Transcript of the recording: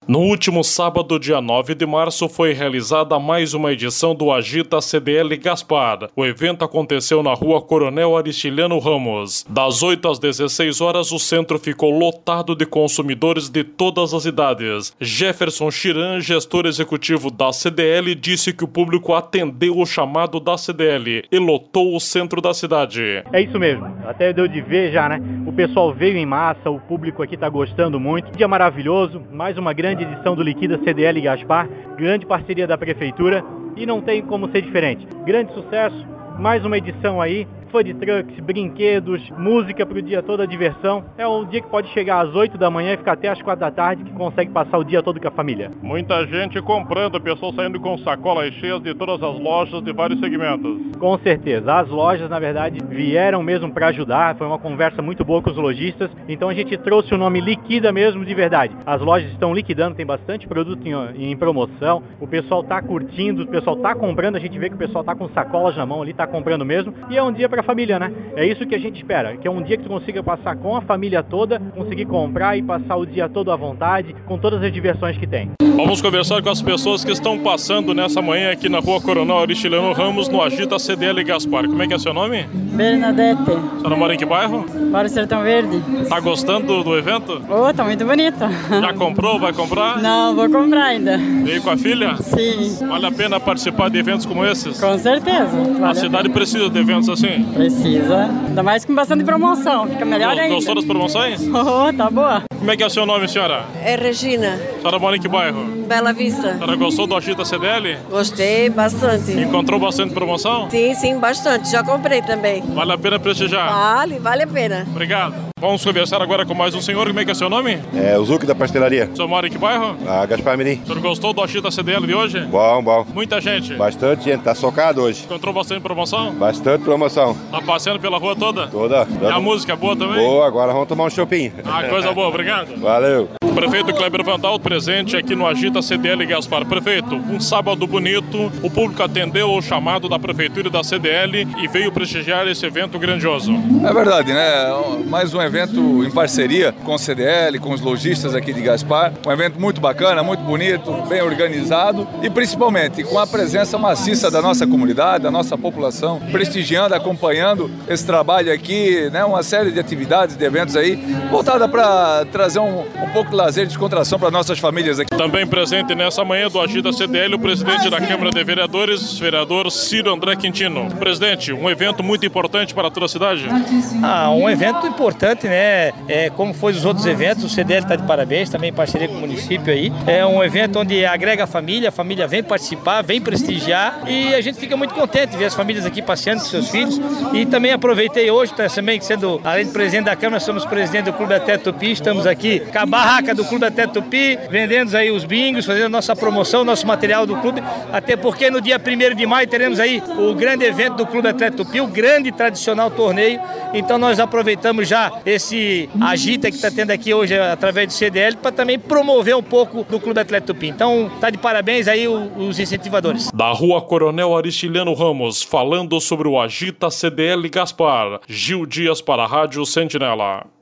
No último sábado, dia 9 de março, foi realizada mais uma edição do Agita CDL Gaspar. O evento aconteceu na rua Coronel Aristiliano Ramos. Das 8 às 16 horas, o centro ficou lotado de consumidores de todas as idades. Jefferson Chiran, gestor executivo da CDL, disse que o público atendeu o chamado da CDL e lotou o centro da cidade. É isso mesmo, até deu de ver já, né? O pessoal veio em massa, o público aqui está gostando muito. Dia maravilhoso, mais uma grande edição do Liquida CDL Gaspar, grande parceria da Prefeitura e não tem como ser diferente. Grande sucesso, mais uma edição aí, food trucks, brinquedos, música para o dia todo, a diversão. É um dia que pode chegar às 8 da manhã e ficar até às 4 da tarde, que consegue passar o dia todo com a família. Muita gente comprando, pessoas saindo com sacolas cheias de todas as lojas de vários segmentos. Com certeza, as lojas na verdade vieram mesmo para ajudar, foi uma conversa muito boa com os lojistas, então a gente trouxe o nome Liquida mesmo de verdade. As lojas estão liquidando, tem bastante produto em promoção, o pessoal está curtindo, o pessoal está comprando, a gente vê que o pessoal está com sacolas na mão ali, está comprando mesmo, e é um dia para a família, né? É isso que a gente espera, que é um dia que tu consiga passar com a família toda, conseguir comprar e passar o dia todo à vontade, com todas as diversões que tem. Vamos conversar com as pessoas que estão passando nessa manhã aqui na rua Coronel Aristiliano Ramos, no Agita CDL Gaspar. Como é que é seu nome? Bernadette. A senhora mora em que bairro? Moro em Sertão Verde. Tá gostando do evento? Oh, tá muito bonito. Já comprou? Vai comprar? Não, vou comprar ainda. Veio com a filha? Sim. Vale a pena participar de eventos como esses? Com certeza. A cidade precisa de eventos assim? Precisa. Ainda mais com bastante promoção. Fica melhor ainda. Gostou das promoções? Oh, tá boa. Como é que é o seu nome, senhora? É Regina. A senhora mora em que bairro? Bela Vista. A senhora gostou do Agita CDL? Gostei bastante. Encontrou bastante promoção? Sim, bastante. Já comprei também. Vale a pena prestigiar? Vale a pena. Obrigado. Vamos conversar agora com mais um senhor. Como é que é seu nome? É o Zuc da pastelaria. O senhor mora em que bairro? Gaspar Mirim. O senhor gostou do Agita CDL de hoje? Bom. Muita gente. Bastante gente, tá socado hoje. Encontrou bastante promoção? Bastante promoção. Tá passeando pela rua toda? Toda. E a música é boa também? Boa, agora vamos tomar um shopping. Coisa boa, obrigado. Valeu. Prefeito Kleber Vandal, presente aqui no Agita CDL Gaspar. Prefeito, um sábado bonito, o público atendeu o chamado da Prefeitura e da CDL e veio prestigiar esse evento grandioso. É verdade, né? Mais um evento em parceria com o CDL, com os lojistas aqui de Gaspar. Um evento muito bacana, muito bonito, bem organizado e principalmente com a presença maciça da nossa comunidade, da nossa população, prestigiando, acompanhando esse trabalho aqui, né? Uma série de atividades, de eventos aí, voltada para trazer um pouco de lazer e descontração para nossas famílias aqui. Também presente nessa manhã do Agita CDL, o presidente da Câmara de Vereadores, vereador Ciro André Quintino. Presidente, um evento muito importante para toda a cidade? Um evento importante, né? Como foi os outros eventos, o CDL está de parabéns, também em parceria com o município aí. É um evento onde agrega a família vem participar, vem prestigiar e a gente fica muito contente de ver as famílias aqui passeando com seus filhos. E também aproveitei hoje, também sendo, além de presidente da Câmara, somos presidente do Clube Até Tupi, estamos aqui com a barraca do Clube Até Tupi, vendendo aí os bingos, fazendo a nossa promoção, nosso material do clube, até porque no dia 1º de maio teremos aí o grande evento do Clube Até Tupi, o grande e tradicional torneio. Então nós aproveitamos já esse agita que está tendo aqui hoje através do CDL para também promover um pouco do Clube Atlético Tupi. Então tá de parabéns aí os incentivadores. Da rua Coronel Aristiliano Ramos, falando sobre o Agita CDL Gaspar, Gil Dias para a Rádio Sentinela.